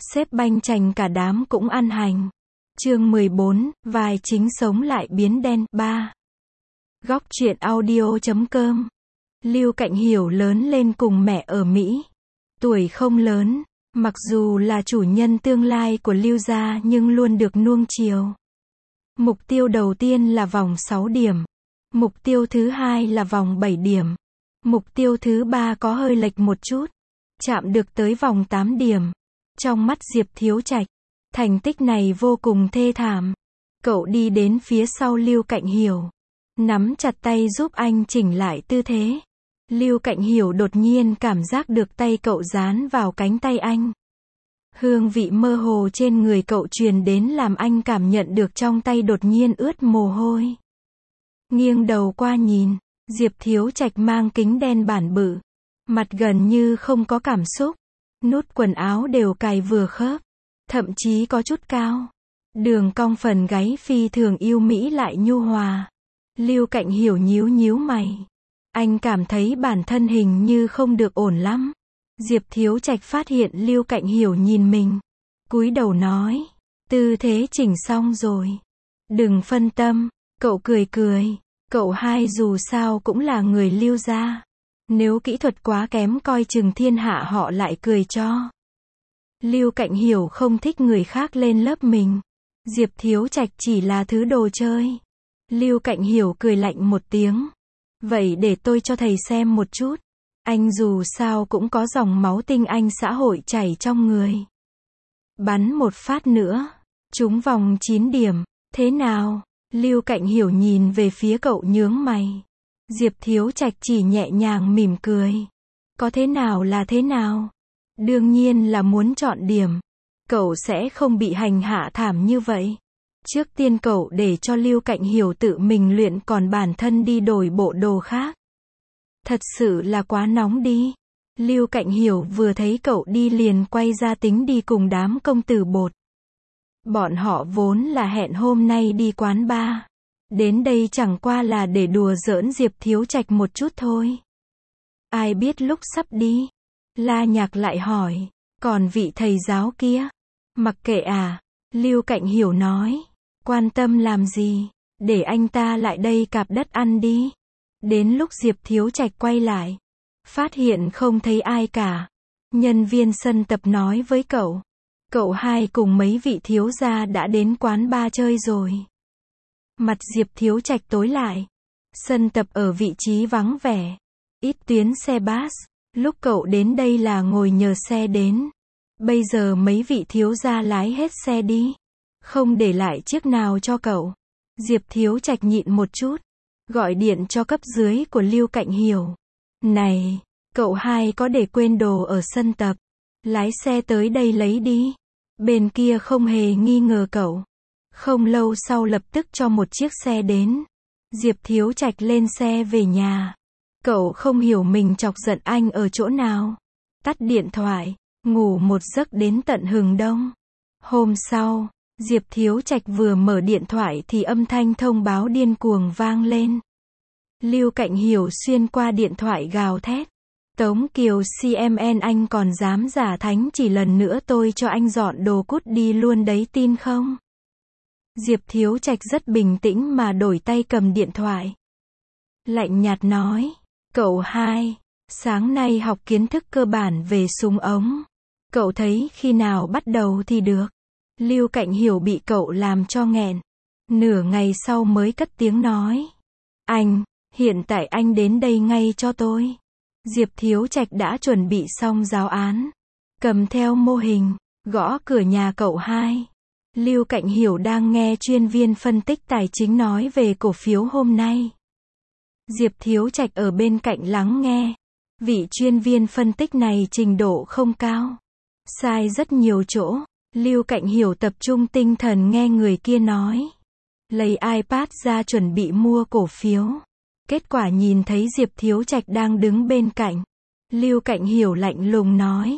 Sếp banh chành cả đám cũng ăn hành. Chương 14, vai chính sống lại biến đen. 3. Góc truyện audio.com. Lưu Cạnh Hiểu lớn lên cùng mẹ ở Mỹ. Tuổi không lớn, mặc dù là chủ nhân tương lai của Lưu gia nhưng luôn được nuông chiều. Mục tiêu đầu tiên là vòng 6 điểm. Mục tiêu thứ hai là vòng 7 điểm. Mục tiêu thứ ba có hơi lệch một chút. Chạm được tới vòng 8 điểm. Trong mắt Diệp Thiếu Trạch, thành tích này vô cùng thê thảm. Cậu đi đến phía sau Lưu Cạnh Hiểu, nắm chặt tay giúp anh chỉnh lại tư thế. Lưu Cạnh Hiểu đột nhiên cảm giác được tay cậu dán vào cánh tay anh. Hương vị mơ hồ trên người cậu truyền đến làm anh cảm nhận được trong tay đột nhiên ướt mồ hôi. Nghiêng đầu qua nhìn, Diệp Thiếu Trạch mang kính đen bản bự, mặt gần như không có cảm xúc. Nút quần áo đều cài vừa khớp, thậm chí có chút cao. Đường cong phần gáy phi thường yêu mỹ lại nhu hòa. Lưu Cạnh Hiểu nhíu nhíu mày. Anh cảm thấy bản thân hình như không được ổn lắm. Diệp Thiếu Trạch phát hiện Lưu Cạnh Hiểu nhìn mình, cúi đầu nói, tư thế chỉnh xong rồi. Đừng phân tâm, cậu cười cười. Cậu hai dù sao cũng là người Lưu gia. Nếu kỹ thuật quá kém coi chừng thiên hạ họ lại cười cho. Lưu Cạnh Hiểu không thích người khác lên lớp mình. Diệp Thiếu Trạch chỉ là thứ đồ chơi. Lưu Cạnh Hiểu cười lạnh một tiếng. Vậy để tôi cho thầy xem một chút. Anh dù sao cũng có dòng máu tinh anh xã hội chảy trong người. Bắn một phát nữa. Trúng vòng 9 điểm. Thế nào? Lưu Cạnh Hiểu nhìn về phía cậu nhướng mày. Diệp Thiếu Trạch chỉ nhẹ nhàng mỉm cười. Có thế nào là thế nào? Đương nhiên là muốn chọn điểm. Cậu sẽ không bị hành hạ thảm như vậy. Trước tiên cậu để cho Lưu Cạnh Hiểu tự mình luyện còn bản thân đi đổi bộ đồ khác. Thật sự là quá nóng đi. Lưu Cạnh Hiểu vừa thấy cậu đi liền quay ra tính đi cùng đám công tử bột. Bọn họ vốn là hẹn hôm nay đi quán bar. Đến đây chẳng qua là để đùa giỡn Diệp Thiếu Trạch một chút thôi. Ai biết lúc sắp đi, La Nhạc lại hỏi, còn vị thầy giáo kia? Mặc kệ à? Lưu Cạnh Hiểu nói, quan tâm làm gì, để anh ta lại đây cạp đất ăn đi. Đến lúc Diệp Thiếu Trạch quay lại, phát hiện không thấy ai cả. Nhân viên sân tập nói với cậu, cậu hai cùng mấy vị thiếu gia đã đến quán bar chơi rồi. Mặt Diệp Thiếu Trạch tối lại. Sân tập ở vị trí vắng vẻ, ít tuyến xe bus. Lúc cậu đến đây là ngồi nhờ xe đến. Bây giờ mấy vị thiếu gia lái hết xe đi, không để lại chiếc nào cho cậu. Diệp Thiếu Trạch nhịn một chút, gọi điện cho cấp dưới của Lưu Cạnh Hiểu. Này, cậu hai có để quên đồ ở sân tập, lái xe tới đây lấy đi. Bên kia không hề nghi ngờ cậu. Không lâu sau lập tức cho một chiếc xe đến. Diệp Thiếu Trạch lên xe về nhà. Cậu không hiểu mình chọc giận anh ở chỗ nào. Tắt điện thoại, ngủ một giấc đến tận hừng đông. Hôm sau, Diệp Thiếu Trạch vừa mở điện thoại thì âm thanh thông báo điên cuồng vang lên. Lưu Cạnh Hiểu xuyên qua điện thoại gào thét. Tống Kiều CMN, anh còn dám giả thánh chỉ lần nữa tôi cho anh dọn đồ cút đi luôn đấy, tin không? Diệp Thiếu Trạch rất bình tĩnh mà đổi tay cầm điện thoại. Lạnh nhạt nói, cậu hai, sáng nay học kiến thức cơ bản về súng ống. Cậu thấy khi nào bắt đầu thì được. Lưu Cạnh Hiểu bị cậu làm cho nghẹn. Nửa ngày sau mới cất tiếng nói. Anh, hiện tại anh đến đây ngay cho tôi. Diệp Thiếu Trạch đã chuẩn bị xong giáo án. Cầm theo mô hình, gõ cửa nhà cậu hai. Lưu Cạnh Hiểu đang nghe chuyên viên phân tích tài chính nói về cổ phiếu hôm nay. Diệp Thiếu Trạch ở bên cạnh lắng nghe. Vị chuyên viên phân tích này trình độ không cao, sai rất nhiều chỗ. Lưu Cạnh Hiểu tập trung tinh thần nghe người kia nói. Lấy iPad ra chuẩn bị mua cổ phiếu. Kết quả nhìn thấy Diệp Thiếu Trạch đang đứng bên cạnh. Lưu Cạnh Hiểu lạnh lùng nói.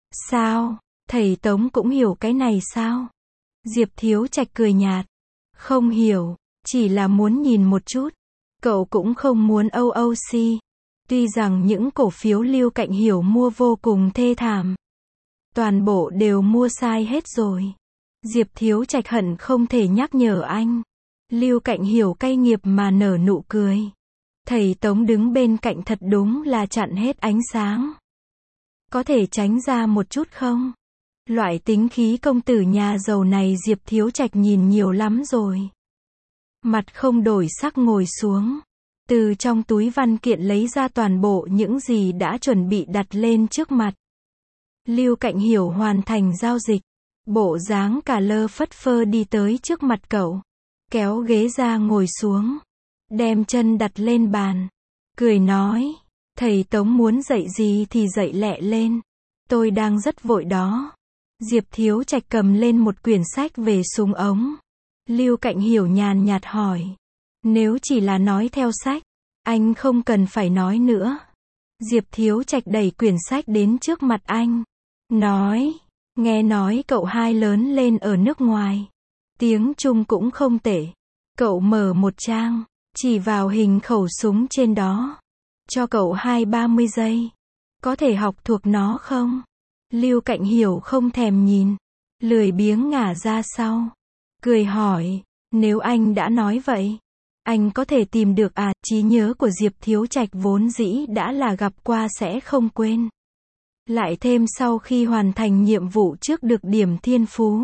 Sao, thầy Tống cũng hiểu cái này sao? Diệp Thiếu Trạch cười nhạt. Không hiểu, chỉ là muốn nhìn một chút. Cậu cũng không muốn OOC. Tuy rằng những cổ phiếu Lưu Cạnh Hiểu mua vô cùng thê thảm. Toàn bộ đều mua sai hết rồi. Diệp Thiếu Trạch hận không thể nhắc nhở anh. Lưu Cạnh Hiểu cay nghiệt mà nở nụ cười. Thầy Tống đứng bên cạnh thật đúng là chặn hết ánh sáng. Có thể tránh ra một chút không? Loại tính khí công tử nhà giàu này Diệp Thiếu Trạch nhìn nhiều lắm rồi. Mặt không đổi sắc ngồi xuống. Từ trong túi văn kiện lấy ra toàn bộ những gì đã chuẩn bị đặt lên trước mặt. Lưu Cạnh Hiểu hoàn thành giao dịch. Bộ dáng cả lơ phất phơ đi tới trước mặt cậu. Kéo ghế ra ngồi xuống. Đem chân đặt lên bàn. Cười nói. Thầy Tống muốn dạy gì thì dạy lẹ lên. Tôi đang rất vội đó. Diệp Thiếu Trạch cầm lên một quyển sách về súng ống. Lưu Cạnh Hiểu nhàn nhạt hỏi. Nếu chỉ là nói theo sách, anh không cần phải nói nữa. Diệp Thiếu Trạch đẩy quyển sách đến trước mặt anh. Nói. Nghe nói cậu hai lớn lên ở nước ngoài. Tiếng Trung cũng không tệ. Cậu mở một trang, chỉ vào hình khẩu súng trên đó. Cho cậu 20-30 giây. Có thể học thuộc nó không? Lưu Cạnh Hiểu không thèm nhìn. Lười biếng ngả ra sau. Cười hỏi. Nếu anh đã nói vậy, anh có thể tìm được à? Trí nhớ của Diệp Thiếu Trạch vốn dĩ đã là gặp qua sẽ không quên. Lại thêm sau khi hoàn thành nhiệm vụ trước được điểm thiên phú.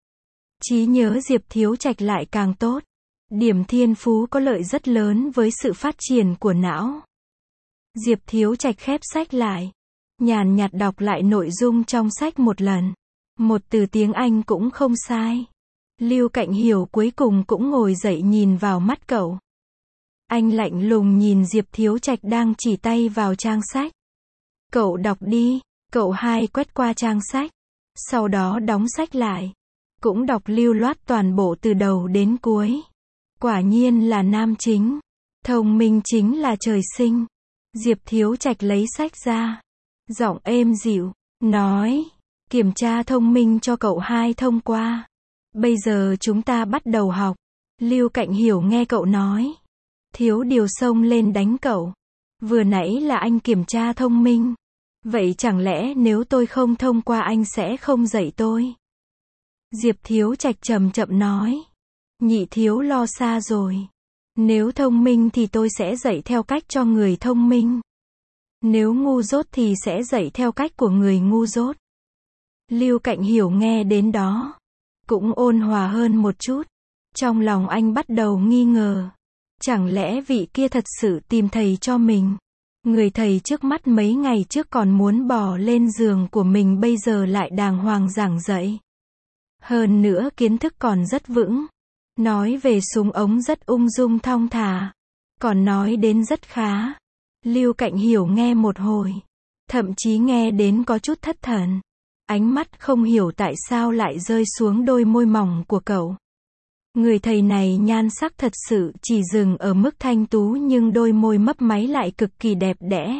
Trí nhớ Diệp Thiếu Trạch lại càng tốt. Điểm thiên phú có lợi rất lớn với sự phát triển của não. Diệp Thiếu Trạch khép sách lại. Nhàn nhạt đọc lại nội dung trong sách một lần. Một từ tiếng Anh cũng không sai. Lưu Cạnh Hiểu cuối cùng cũng ngồi dậy nhìn vào mắt cậu. Anh lạnh lùng nhìn Diệp Thiếu Trạch đang chỉ tay vào trang sách. Cậu đọc đi. Cậu hai quét qua trang sách. Sau đó đóng sách lại. Cũng đọc lưu loát toàn bộ từ đầu đến cuối. Quả nhiên là nam chính. Thông minh chính là trời sinh. Diệp Thiếu Trạch lấy sách ra. Giọng êm dịu. Nói. Kiểm tra thông minh cho cậu hai thông qua. Bây giờ chúng ta bắt đầu học. Lưu Cạnh Hiểu nghe cậu nói. Thiếu điều xông lên đánh cậu. Vừa nãy là anh kiểm tra thông minh. Vậy chẳng lẽ nếu tôi không thông qua anh sẽ không dạy tôi? Diệp Thiếu Trạch chậm chậm nói. Nhị thiếu lo xa rồi. Nếu thông minh thì tôi sẽ dạy theo cách cho người thông minh. Nếu ngu dốt thì sẽ dạy theo cách của người ngu dốt. Lưu Cạnh Hiểu nghe đến đó. Cũng ôn hòa hơn một chút. Trong lòng anh bắt đầu nghi ngờ. Chẳng lẽ vị kia thật sự tìm thầy cho mình? Người thầy trước mắt mấy ngày trước còn muốn bò lên giường của mình bây giờ lại đàng hoàng giảng dạy. Hơn nữa kiến thức còn rất vững. Nói về súng ống rất ung dung thong thả. Còn nói đến rất khá. Lưu Cạnh Hiểu nghe một hồi. Thậm chí nghe đến có chút thất thần. Ánh mắt không hiểu tại sao lại rơi xuống đôi môi mỏng của cậu. Người thầy này nhan sắc thật sự chỉ dừng ở mức thanh tú nhưng đôi môi mấp máy lại cực kỳ đẹp đẽ.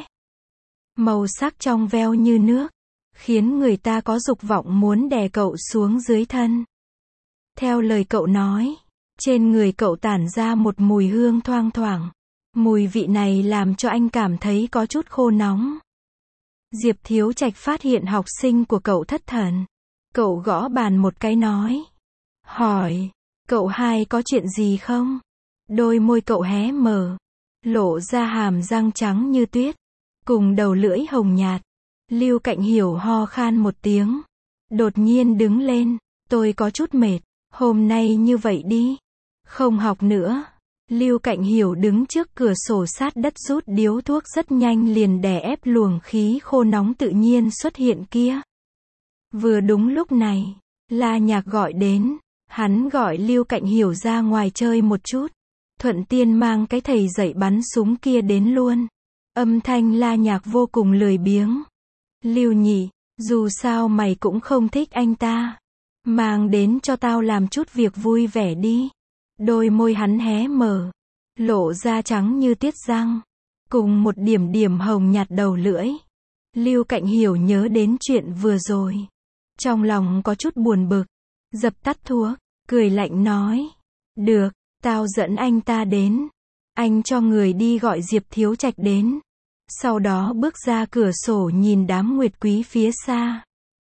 Màu sắc trong veo như nước. Khiến người ta có dục vọng muốn đè cậu xuống dưới thân. Theo lời cậu nói. Trên người cậu tản ra một mùi hương thoang thoảng. Mùi vị này làm cho anh cảm thấy có chút khô nóng. Diệp Thiếu Trạch phát hiện học sinh của cậu thất thần. Cậu gõ bàn một cái nói. Hỏi. Cậu hai có chuyện gì không? Đôi môi cậu hé mở. Lộ ra hàm răng trắng như tuyết. Cùng đầu lưỡi hồng nhạt. Lưu Cạnh Hiểu ho khan một tiếng. Đột nhiên đứng lên. Tôi có chút mệt. Hôm nay như vậy đi. Không học nữa. Lưu Cạnh Hiểu đứng trước cửa sổ sát đất rút điếu thuốc rất nhanh liền đè ép luồng khí khô nóng tự nhiên xuất hiện kia. Vừa đúng lúc này, La Nhạc gọi đến. Hắn gọi Lưu Cạnh Hiểu ra ngoài chơi một chút. Thuận tiên mang cái thầy dạy bắn súng kia đến luôn. Âm thanh La Nhạc vô cùng lười biếng. Lưu nhị, dù sao mày cũng không thích anh ta. Mang đến cho tao làm chút việc vui vẻ đi. Đôi môi hắn hé mở. Lộ ra trắng như tiết răng. Cùng một điểm điểm hồng nhạt đầu lưỡi. Lưu Cạnh Hiểu nhớ đến chuyện vừa rồi. Trong lòng có chút buồn bực. Dập tắt thuốc. Cười lạnh nói. Được, tao dẫn anh ta đến. Anh cho người đi gọi Diệp Thiếu Trạch đến. Sau đó bước ra cửa sổ nhìn đám nguyệt quý phía xa.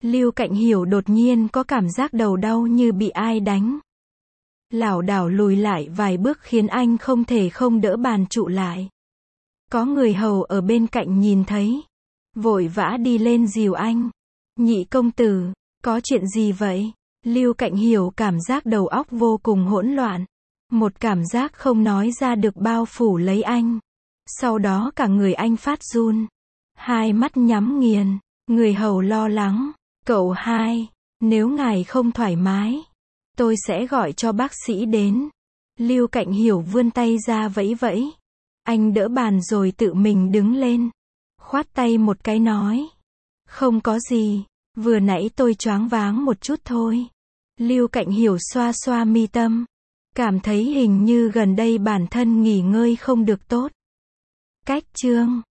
Lưu Cạnh Hiểu đột nhiên có cảm giác đầu đau như bị ai đánh. Lảo đảo lùi lại vài bước khiến anh không thể không đỡ bàn trụ lại. Có người hầu ở bên cạnh nhìn thấy, vội vã đi lên dìu anh. Nhị công tử, có chuyện gì vậy? Lưu Cạnh Hiểu cảm giác đầu óc vô cùng hỗn loạn. Một cảm giác không nói ra được bao phủ lấy anh. Sau đó cả người anh phát run. Hai mắt nhắm nghiền. Người hầu lo lắng. Cậu hai, nếu ngài không thoải mái, tôi sẽ gọi cho bác sĩ đến. Lưu Cạnh Hiểu vươn tay ra vẫy vẫy. Anh đỡ bàn rồi tự mình đứng lên. Khoát tay một cái nói. Không có gì, vừa nãy tôi choáng váng một chút thôi. Lưu Cạnh Hiểu xoa xoa mi tâm. Cảm thấy hình như gần đây bản thân nghỉ ngơi không được tốt. Cách chương